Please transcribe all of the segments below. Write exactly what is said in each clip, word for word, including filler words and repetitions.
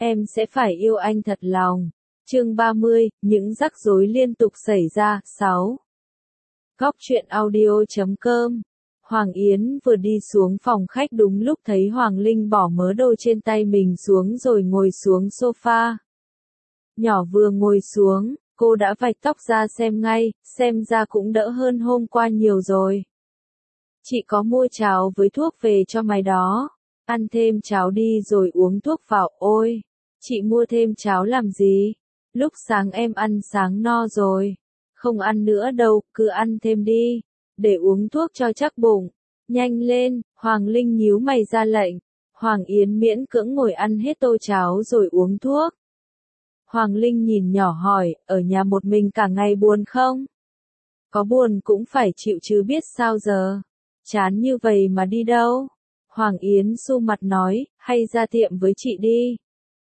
em sẽ phải yêu anh thật lòng. Chương ba mươi, những rắc rối liên tục xảy ra. sáu. Góc truyện audio chấm com. Hoàng Yến vừa đi xuống phòng khách đúng lúc thấy Hoàng Linh bỏ mớ đồ trên tay mình xuống rồi ngồi xuống sofa. Nhỏ vừa ngồi xuống, cô đã vạch tóc ra xem ngay, xem ra cũng đỡ hơn hôm qua nhiều rồi. Chị có mua cháo với thuốc về cho mày đó. Ăn thêm cháo đi rồi uống thuốc vào. Ôi, chị mua thêm cháo làm gì? Lúc sáng em ăn sáng no rồi. Không ăn nữa đâu, cứ ăn thêm đi. Để uống thuốc cho chắc bụng. Nhanh lên, Hoàng Linh nhíu mày ra lệnh. Hoàng Yến miễn cưỡng ngồi ăn hết tô cháo rồi uống thuốc. Hoàng Linh nhìn nhỏ hỏi, ở nhà một mình cả ngày buồn không? Có buồn cũng phải chịu chứ biết sao giờ. Chán như vậy mà đi đâu? Hoàng Yến xu mặt nói, hay ra tiệm với chị đi.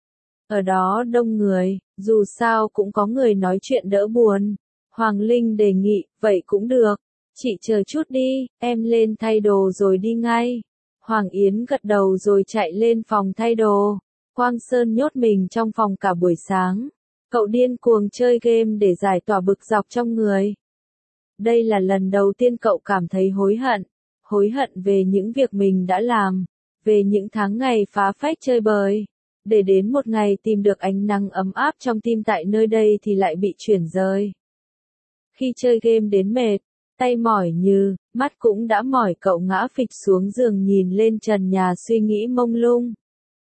Ở đó đông người, dù sao cũng có người nói chuyện đỡ buồn. Hoàng Linh đề nghị, vậy cũng được. Chị chờ chút đi, em lên thay đồ rồi đi ngay. Hoàng Yến gật đầu rồi chạy lên phòng thay đồ. Quang Sơn nhốt mình trong phòng cả buổi sáng. Cậu điên cuồng chơi game để giải tỏa bực dọc trong người. Đây là lần đầu tiên cậu cảm thấy hối hận. Hối hận về những việc mình đã làm. Về những tháng ngày phá phách chơi bời. Để đến một ngày tìm được ánh nắng ấm áp trong tim tại nơi đây thì lại bị chuyển rời. Khi chơi game đến mệt, tay mỏi như, mắt cũng đã mỏi, cậu ngã phịch xuống giường nhìn lên trần nhà suy nghĩ mông lung.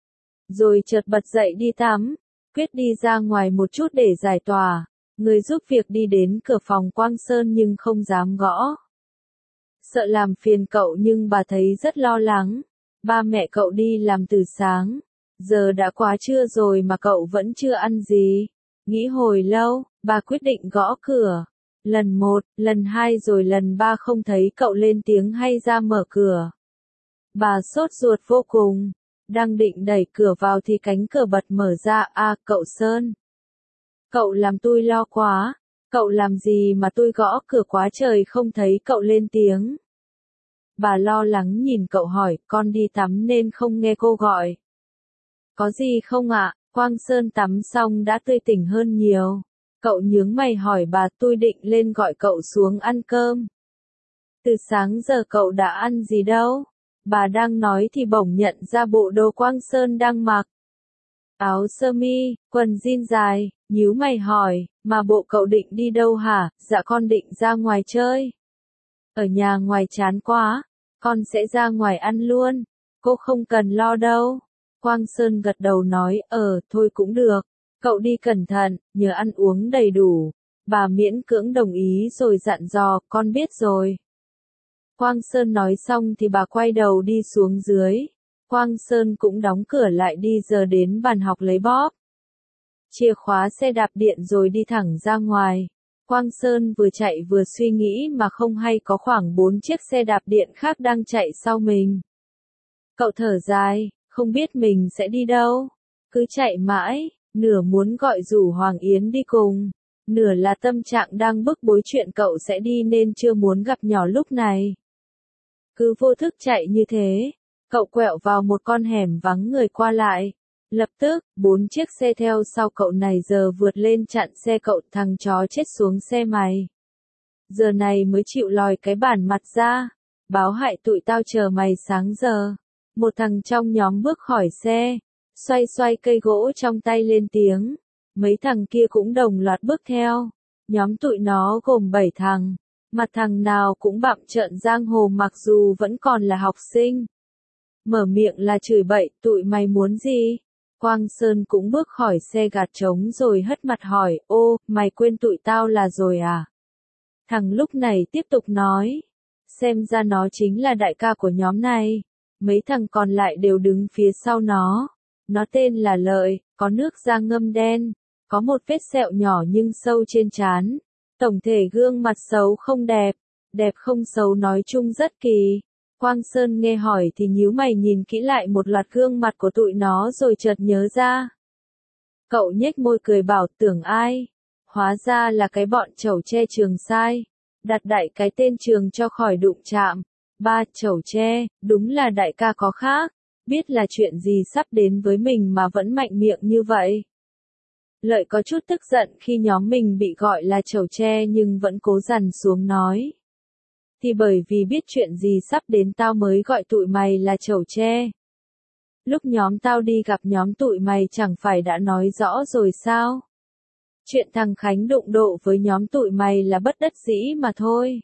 Rồi chợt bật dậy đi tắm, quyết đi ra ngoài một chút để giải tỏa. Người giúp việc đi đến cửa phòng Quang Sơn nhưng không dám gõ. Sợ làm phiền cậu nhưng bà thấy rất lo lắng. Ba mẹ cậu đi làm từ sáng. Giờ đã quá trưa rồi mà cậu vẫn chưa ăn gì. Nghĩ hồi lâu, bà quyết định gõ cửa. Lần một, lần hai rồi lần ba không thấy cậu lên tiếng hay ra mở cửa. Bà sốt ruột vô cùng. Đang định đẩy cửa vào thì cánh cửa bật mở ra. À, cậu Sơn. Cậu làm tôi lo quá. Cậu làm gì mà tôi gõ cửa quá trời không thấy cậu lên tiếng. Bà lo lắng nhìn cậu hỏi, con đi tắm nên không nghe cô gọi. Có gì không ạ? Quang Sơn tắm xong đã tươi tỉnh hơn nhiều. Cậu nhướng mày hỏi bà, tôi định lên gọi cậu xuống ăn cơm. Từ sáng giờ cậu đã ăn gì đâu? Bà đang nói thì bỗng nhận ra bộ đồ Quang Sơn đang mặc. Áo sơ mi, quần jean dài, nhíu mày hỏi, mà bộ cậu định đi đâu hả? Dạ con định ra ngoài chơi. Ở nhà ngoài chán quá, con sẽ ra ngoài ăn luôn. Cô không cần lo đâu. Quang Sơn gật đầu nói, ờ, thôi cũng được. Cậu đi cẩn thận, nhớ ăn uống đầy đủ. Bà miễn cưỡng đồng ý rồi dặn dò, con biết rồi. Quang Sơn nói xong thì bà quay đầu đi xuống dưới. Quang Sơn cũng đóng cửa lại đi, giờ đến bàn học lấy bóp. Chìa khóa xe đạp điện rồi đi thẳng ra ngoài. Quang Sơn vừa chạy vừa suy nghĩ mà không hay có khoảng bốn chiếc xe đạp điện khác đang chạy sau mình. Cậu thở dài, không biết mình sẽ đi đâu. Cứ chạy mãi, nửa muốn gọi rủ Hoàng Yến đi cùng. Nửa là tâm trạng đang bức bối chuyện cậu sẽ đi nên chưa muốn gặp nhỏ lúc này. Cứ vô thức chạy như thế. Cậu quẹo vào một con hẻm vắng người qua lại. Lập tức, bốn chiếc xe theo sau cậu này giờ vượt lên chặn xe cậu, thằng chó chết xuống xe mày. Giờ này mới chịu lòi cái bản mặt ra. Báo hại tụi tao chờ mày sáng giờ. Một thằng trong nhóm bước khỏi xe. Xoay xoay cây gỗ trong tay lên tiếng. Mấy thằng kia cũng đồng loạt bước theo. Nhóm tụi nó gồm bảy thằng. Mặt thằng nào cũng bặm trợn giang hồ mặc dù vẫn còn là học sinh. Mở miệng là chửi bậy, tụi mày muốn gì? Quang Sơn cũng bước khỏi xe gạt trống rồi hất mặt hỏi, ô, mày quên tụi tao là rồi à? Thằng lúc này tiếp tục nói, xem ra nó chính là đại ca của nhóm này. Mấy thằng còn lại đều đứng phía sau nó. Nó tên là Lợi, có nước da ngâm đen, có một vết sẹo nhỏ nhưng sâu trên trán. Tổng thể gương mặt xấu không đẹp, đẹp không xấu nói chung rất kỳ. Quang Sơn nghe hỏi thì nhíu mày nhìn kỹ lại một loạt gương mặt của tụi nó rồi chợt nhớ ra. Cậu nhếch môi cười bảo, tưởng ai? Hóa ra là cái bọn Chẩu Tre Trường Sai. Đặt đại cái tên trường cho khỏi đụng chạm. Ba Chẩu Tre, đúng là đại ca có khác. biết là chuyện gì sắp đến với mình mà vẫn mạnh miệng như vậy. Lợi có chút tức giận khi nhóm mình bị gọi là chầu tre nhưng vẫn cố dằn xuống nói. Thì bởi vì biết chuyện gì sắp đến tao mới gọi tụi mày là chầu tre. Lúc nhóm tao đi gặp nhóm tụi mày chẳng phải đã nói rõ rồi sao? Chuyện thằng Khánh đụng độ với nhóm tụi mày là bất đắc dĩ mà thôi.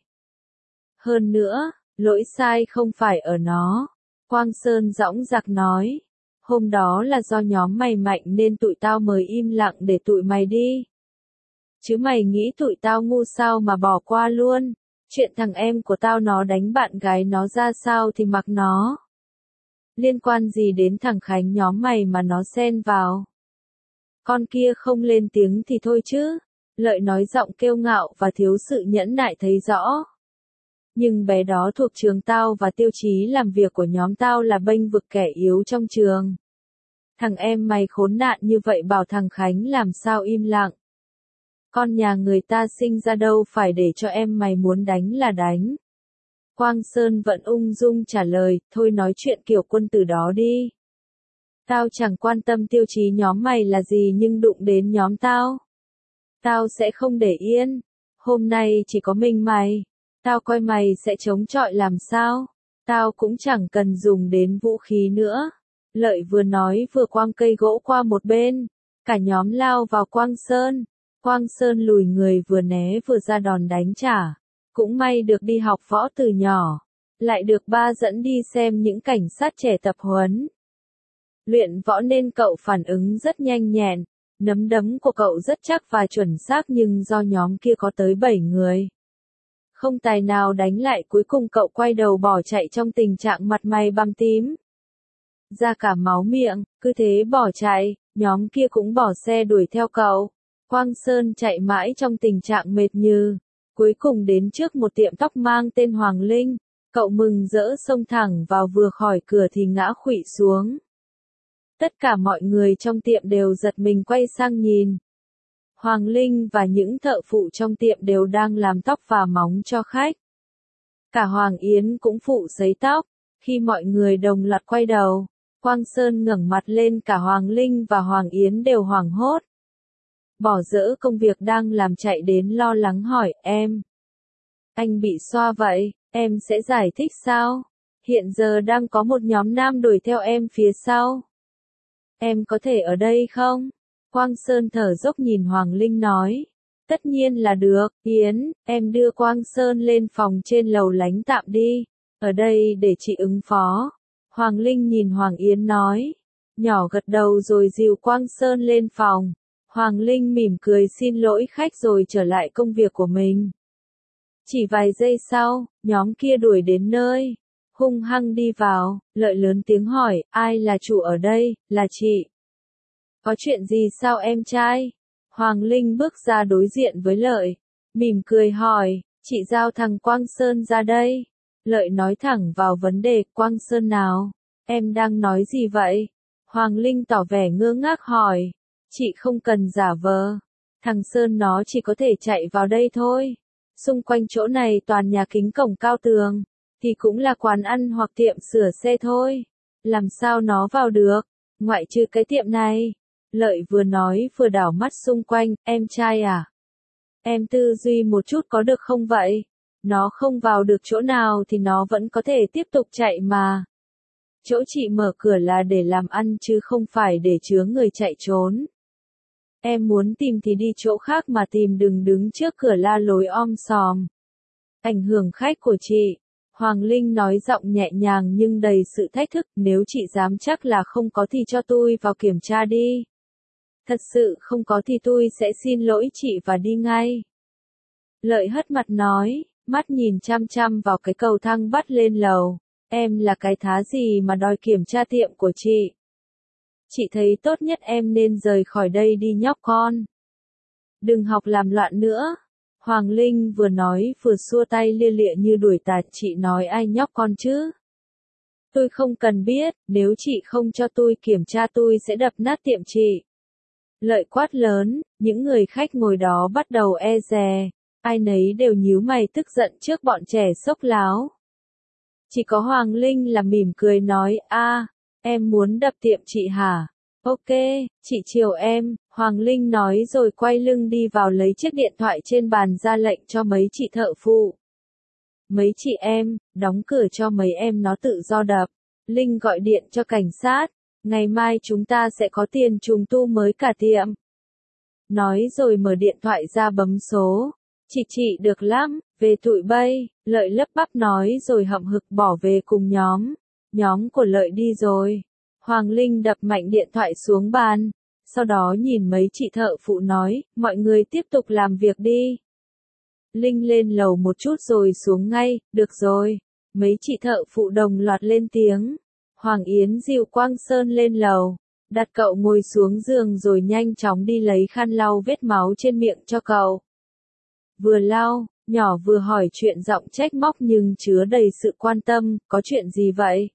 Hơn nữa, lỗi sai không phải ở nó. Quang Sơn dõng dạc nói. Hôm đó là do nhóm mày mạnh nên tụi tao mới im lặng để tụi mày đi. Chứ mày nghĩ tụi tao ngu sao mà bỏ qua luôn. Chuyện thằng em của tao nó đánh bạn gái nó ra sao thì mặc nó. Liên quan gì đến thằng Khánh nhóm mày mà nó xen vào. Con kia không lên tiếng thì thôi chứ. Lợi nói giọng kiêu ngạo và thiếu sự nhẫn nại thấy rõ. Nhưng bé đó thuộc trường tao và tiêu chí làm việc của nhóm tao là bênh vực kẻ yếu trong trường. Thằng em mày khốn nạn như vậy bảo thằng Khánh làm sao im lặng. Con nhà người ta sinh ra đâu phải để cho em mày muốn đánh là đánh. Quang Sơn vẫn ung dung trả lời, thôi nói chuyện kiểu quân tử đó đi. Tao chẳng quan tâm tiêu chí nhóm mày là gì nhưng đụng đến nhóm tao. Tao sẽ không để yên. Hôm nay chỉ có mình mày. Tao coi mày sẽ chống chọi làm sao. Tao cũng chẳng cần dùng đến vũ khí nữa. Lợi vừa nói vừa quăng cây gỗ qua một bên. Cả nhóm lao vào Quang Sơn. Quang Sơn lùi người vừa né vừa ra đòn đánh trả. Cũng may được đi học võ từ nhỏ. Lại được ba dẫn đi xem những cảnh sát trẻ tập huấn. Luyện võ nên cậu phản ứng rất nhanh nhẹn. Nắm đấm của cậu rất chắc và chuẩn xác nhưng do nhóm kia có tới bảy người. Không tài nào đánh lại, cuối cùng cậu quay đầu bỏ chạy trong tình trạng mặt mày bầm tím. Ra cả máu miệng, cứ thế bỏ chạy, nhóm kia cũng bỏ xe đuổi theo cậu. Quang Sơn chạy mãi trong tình trạng mệt như. Cuối cùng đến trước một tiệm tóc mang tên Hoàng Linh, cậu mừng rỡ xông thẳng vào vừa khỏi cửa thì ngã khuỵu xuống. Tất cả mọi người trong tiệm đều giật mình quay sang nhìn. Hoàng Linh và những thợ phụ trong tiệm đều đang làm tóc và móng cho khách. Cả Hoàng Yến cũng phụ sấy tóc. Khi mọi người đồng loạt quay đầu, Quang Sơn ngẩng mặt lên, cả Hoàng Linh và Hoàng Yến đều hoảng hốt. Bỏ dỡ công việc đang làm chạy đến lo lắng hỏi, em. Anh bị xoa vậy, em sẽ giải thích sao? Hiện giờ đang có một nhóm nam đuổi theo em phía sau. Em có thể ở đây không? Quang Sơn thở dốc nhìn Hoàng Linh nói. Tất nhiên là được, Yến, em đưa Quang Sơn lên phòng trên lầu lánh tạm đi. Ở đây để chị ứng phó. Hoàng Linh nhìn Hoàng Yến nói. Nhỏ gật đầu rồi dìu Quang Sơn lên phòng. Hoàng Linh mỉm cười xin lỗi khách rồi trở lại công việc của mình. Chỉ vài giây sau, nhóm kia đuổi đến nơi. Hung hăng đi vào, Lợi lớn tiếng hỏi, ai là chủ ở đây, là chị. Có chuyện gì sao em trai? Hoàng Linh bước ra đối diện với Lợi. Mỉm cười hỏi, chị giao thằng Quang Sơn ra đây. Lợi nói thẳng vào vấn đề, Quang Sơn nào? Em đang nói gì vậy? Hoàng Linh tỏ vẻ ngơ ngác hỏi. Chị không cần giả vờ. Thằng Sơn nó chỉ có thể chạy vào đây thôi. Xung quanh chỗ này toàn nhà kính cổng cao tường. Thì cũng là quán ăn hoặc tiệm sửa xe thôi. Làm sao nó vào được? Ngoại trừ cái tiệm này. Lợi vừa nói vừa đảo mắt xung quanh, em trai à? Em tư duy một chút có được không vậy? Nó không vào được chỗ nào thì nó vẫn có thể tiếp tục chạy mà. Chỗ chị mở cửa là để làm ăn chứ không phải để chứa người chạy trốn. Em muốn tìm thì đi chỗ khác mà tìm, đừng đứng trước cửa la lối om sòm. Ảnh hưởng khách của chị. Hoàng Linh nói giọng nhẹ nhàng nhưng đầy sự thách thức, nếu chị dám chắc là không có thì cho tôi vào kiểm tra đi. Thật sự không có thì tôi sẽ xin lỗi chị và đi ngay. Lợi hất mặt nói, mắt nhìn chăm chăm vào cái cầu thang bắt lên lầu. Em là cái thá gì mà đòi kiểm tra tiệm của chị? Chị thấy tốt nhất em nên rời khỏi đây đi nhóc con. Đừng học làm loạn nữa. Hoàng Linh vừa nói vừa xua tay lia lịa như đuổi tà, chị nói ai nhóc con chứ? Tôi không cần biết, nếu chị không cho tôi kiểm tra tôi sẽ đập nát tiệm chị. Lợi quát lớn, những người khách ngồi đó bắt đầu e dè, ai nấy đều nhíu mày tức giận trước bọn trẻ xốc láo. Chỉ có Hoàng Linh là mỉm cười nói, a, Em muốn đập tiệm chị hả? Ok, chị chiều em, Hoàng Linh nói rồi quay lưng đi vào lấy chiếc điện thoại trên bàn ra lệnh cho mấy chị thợ phụ. Mấy chị em, đóng cửa cho mấy em nó tự do đập. Linh gọi điện cho cảnh sát, ngày mai chúng ta sẽ có tiền trùng tu mới cả tiệm. Nói rồi mở điện thoại ra bấm số. Chị chị được lắm, về tụi bay, Lợi lấp bắp nói rồi hậm hực bỏ về cùng nhóm. Nhóm của Lợi đi rồi. Hoàng Linh đập mạnh điện thoại xuống bàn, sau đó nhìn mấy chị thợ phụ nói, mọi người tiếp tục làm việc đi. Linh lên lầu một chút rồi xuống ngay, được rồi. Mấy chị thợ phụ đồng loạt lên tiếng. Hoàng Yến dìu Quang Sơn lên lầu, đặt cậu ngồi xuống giường rồi nhanh chóng đi lấy khăn lau vết máu trên miệng cho cậu. Vừa lau, nhỏ vừa hỏi chuyện giọng trách móc nhưng chứa đầy sự quan tâm, có chuyện gì vậy?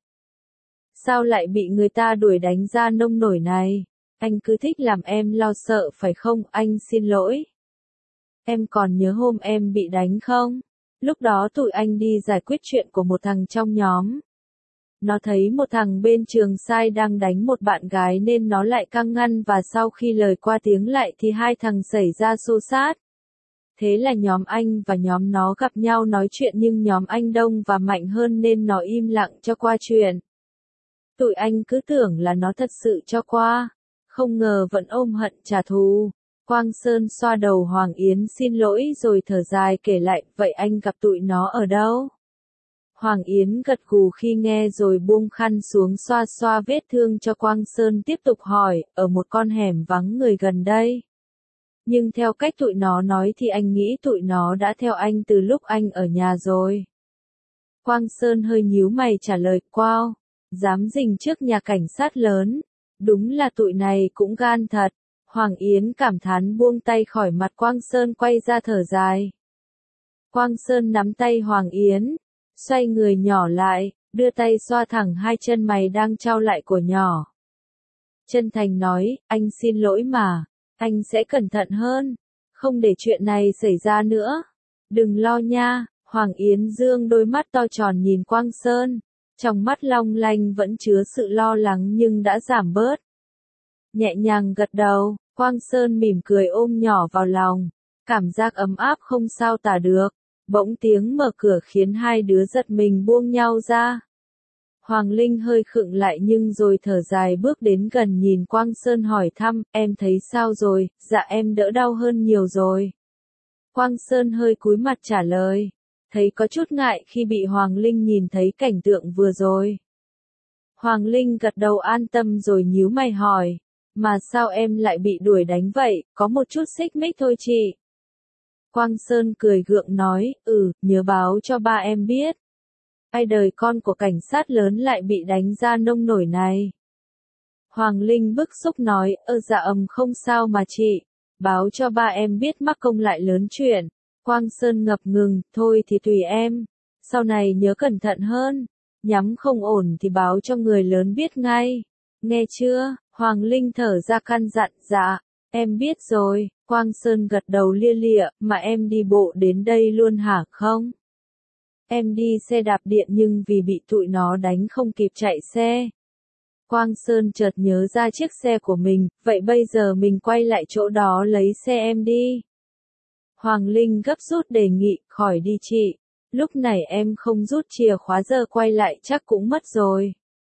Sao lại bị người ta đuổi đánh ra nông nổi này? Anh cứ thích làm em lo sợ phải không? Anh xin lỗi. Em còn nhớ hôm em bị đánh không? Lúc đó tụi anh đi giải quyết chuyện của một thằng trong nhóm. Nó thấy một thằng bên trường sai đang đánh một bạn gái nên nó lại căng ngăn và sau khi lời qua tiếng lại thì hai thằng xảy ra xô xát. Thế là nhóm anh và nhóm nó gặp nhau nói chuyện nhưng nhóm anh đông và mạnh hơn nên nó im lặng cho qua chuyện. Tụi anh cứ tưởng là nó thật sự cho qua, không ngờ vẫn ôm hận trả thù. Quang Sơn xoa đầu Hoàng Yến xin lỗi rồi thở dài kể lại, vậy anh gặp tụi nó ở đâu? Hoàng Yến gật gù khi nghe rồi buông khăn xuống xoa xoa vết thương cho Quang Sơn tiếp tục hỏi, ở một con hẻm vắng người gần đây. Nhưng theo cách tụi nó nói thì anh nghĩ tụi nó đã theo anh từ lúc anh ở nhà rồi. Quang Sơn hơi nhíu mày trả lời, wow, dám rình trước nhà cảnh sát lớn, đúng là tụi này cũng gan thật. Hoàng Yến cảm thán buông tay khỏi mặt Quang Sơn quay ra thở dài. Quang Sơn nắm tay Hoàng Yến, xoay người nhỏ lại, đưa tay xoa thẳng hai chân mày đang trao lại của nhỏ. Chân thành nói, anh xin lỗi mà, anh sẽ cẩn thận hơn, không để chuyện này xảy ra nữa. Đừng lo nha, Hoàng Yến dương đôi mắt to tròn nhìn Quang Sơn, trong mắt long lanh vẫn chứa sự lo lắng nhưng đã giảm bớt. Nhẹ nhàng gật đầu, Quang Sơn mỉm cười ôm nhỏ vào lòng, cảm giác ấm áp không sao tả được. Bỗng tiếng mở cửa khiến hai đứa giật mình buông nhau ra. Hoàng Linh hơi khựng lại nhưng rồi thở dài bước đến gần nhìn Quang Sơn hỏi thăm, em thấy sao rồi? Dạ em đỡ đau hơn nhiều rồi. Quang Sơn hơi cúi mặt trả lời, thấy có chút ngại khi bị Hoàng Linh nhìn thấy cảnh tượng vừa rồi. Hoàng Linh gật đầu an tâm rồi nhíu mày hỏi, mà sao em lại bị đuổi đánh vậy, có một chút xích mích thôi chị. Quang Sơn cười gượng nói, ừ, nhớ báo cho ba em biết. Ai đời con của cảnh sát lớn lại bị đánh ra nông nổi này. Hoàng Linh bức xúc nói, ơ dạ ầm không sao mà chị, báo cho ba em biết mắc công lại lớn chuyện. Quang Sơn ngập ngừng, thôi thì tùy em, sau này nhớ cẩn thận hơn, nhắm không ổn thì báo cho người lớn biết ngay. Nghe chưa? Hoàng Linh thở ra căn dặn, dạ, em biết rồi. Quang Sơn gật đầu lia lịa, mà em đi bộ đến đây luôn hả không? Em đi xe đạp điện nhưng vì bị tụi nó đánh không kịp chạy xe. Quang Sơn chợt nhớ ra chiếc xe của mình, vậy bây giờ mình quay lại chỗ đó lấy xe em đi. Hoàng Linh gấp rút đề nghị, khỏi đi chị, lúc này em không rút chìa khóa giờ quay lại chắc cũng mất rồi.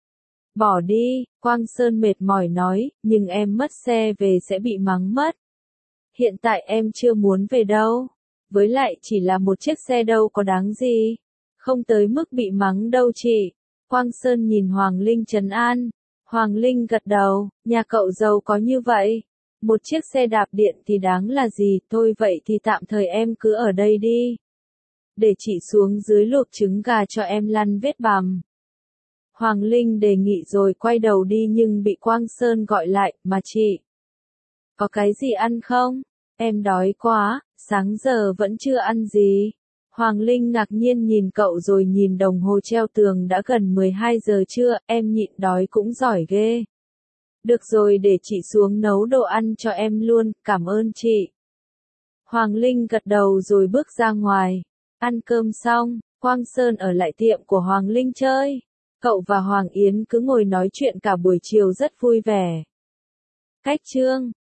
Bỏ đi, Quang Sơn mệt mỏi nói, nhưng em mất xe về sẽ bị mắng mất. Hiện tại em chưa muốn về đâu. Với lại chỉ là một chiếc xe đâu có đáng gì. Không tới mức bị mắng đâu chị. Quang Sơn nhìn Hoàng Linh trấn an. Hoàng Linh gật đầu, nhà cậu giàu có như vậy. Một chiếc xe đạp điện thì đáng là gì, thôi vậy thì tạm thời em cứ ở đây đi. Để chị xuống dưới luộc trứng gà cho em lăn vết bằm. Hoàng Linh đề nghị rồi quay đầu đi nhưng bị Quang Sơn gọi lại, mà chị. Có cái gì ăn không? Em đói quá, sáng giờ vẫn chưa ăn gì. Hoàng Linh ngạc nhiên nhìn cậu rồi nhìn đồng hồ treo tường đã gần mười hai giờ trưa, em nhịn đói cũng giỏi ghê. Được rồi để chị xuống nấu đồ ăn cho em luôn, cảm ơn chị. Hoàng Linh gật đầu rồi bước ra ngoài. Ăn cơm xong, Quang Sơn ở lại tiệm của Hoàng Linh chơi. Cậu và Hoàng Yến cứ ngồi nói chuyện cả buổi chiều rất vui vẻ. Cách chương